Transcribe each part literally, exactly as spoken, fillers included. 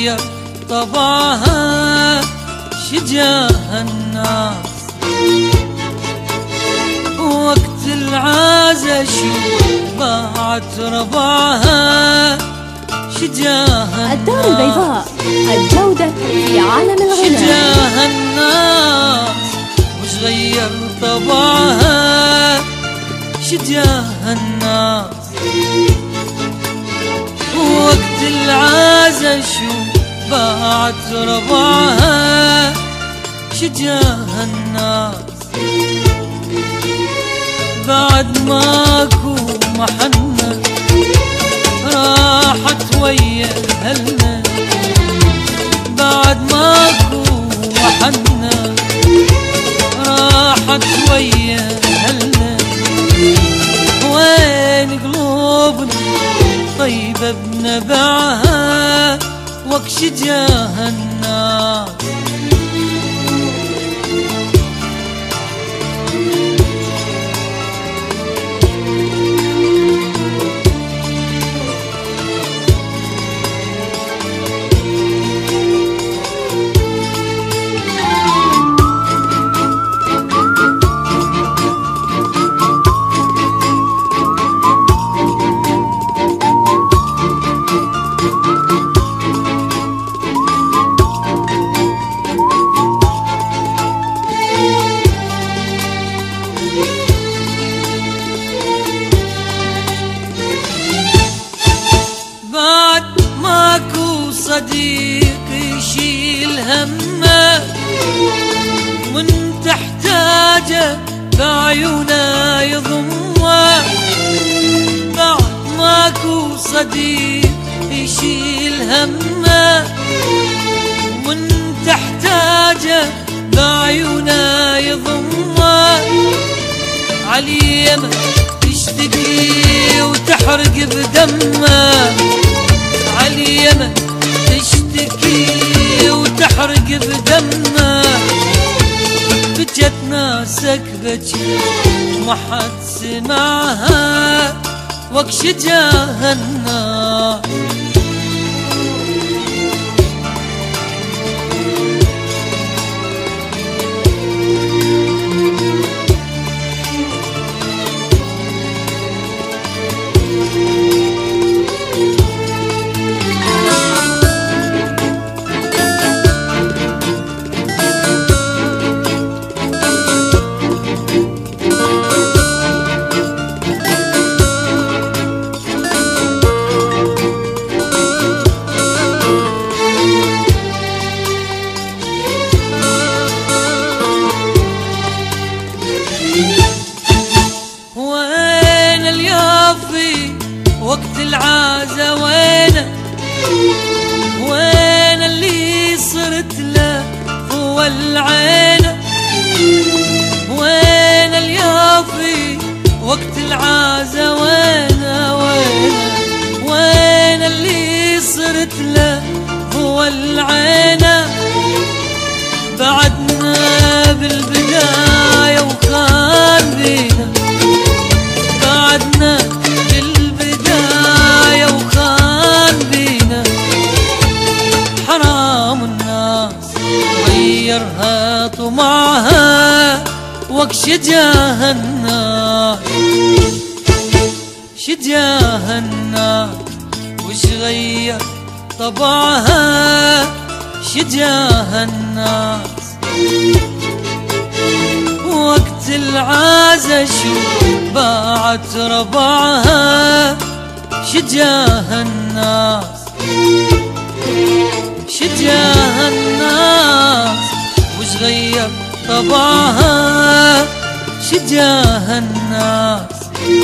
غير طبعها شجاها الناس. وقت العازة شو باعت ربعها شجاها الدار البيضاء، الجودة في عالم الغناء. شجاها الناس وش غير طبعها شجاها الناس. وقت العازة شو باعت ربعها شجاها الناس. بعد ماكو محنة راحت ويا أهلنا. بعد ماكو محنة راحت ويا أهلنا. وين قلوبنا طيبة بنبعها وك شجاها الناس. صديق يشيل همه وان تحتاجه بعيونه يضمه. بعد ماكو صديق يشيل همه وان تحتاجه بعيونه يضمه. عليمه تشتكي وتحرق بدمه. عليمه تشتكي وتحرق بدمه. بجت ناسك بجي ما حد سمعها وك شجاها الناس. وين اليافي وقت العازة وينه؟ وين اللي صرت له هو العينه؟ وين اليافي وقت العازة وينه؟ وينه وين اللي صرت له هو العينه؟ بعدنا بالبداية وكان بينا. بعدنا بالبداية وكان بينا. حرام الناس غيرها طمعها وك شجاها الناس. شجاها الناس وش غير طبعها شجاها الناس. وقت العازة شو باعت ربعها شجاها الناس. شجاها الناس وش غير طبعها شجاها الناس.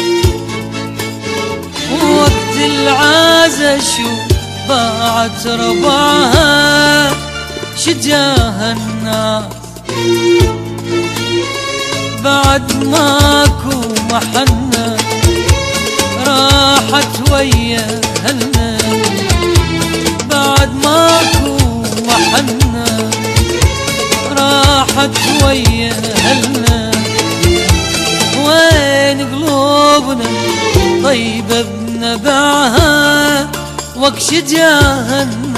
وقت العازة شو باعت ربعها شجاها الناس. بعد ماكو محنة راحت ويا أهلنا. بعد ماكو محنة راحت ويا أهلنا. وين قلوبنا طيبة بنبعها وك شجاها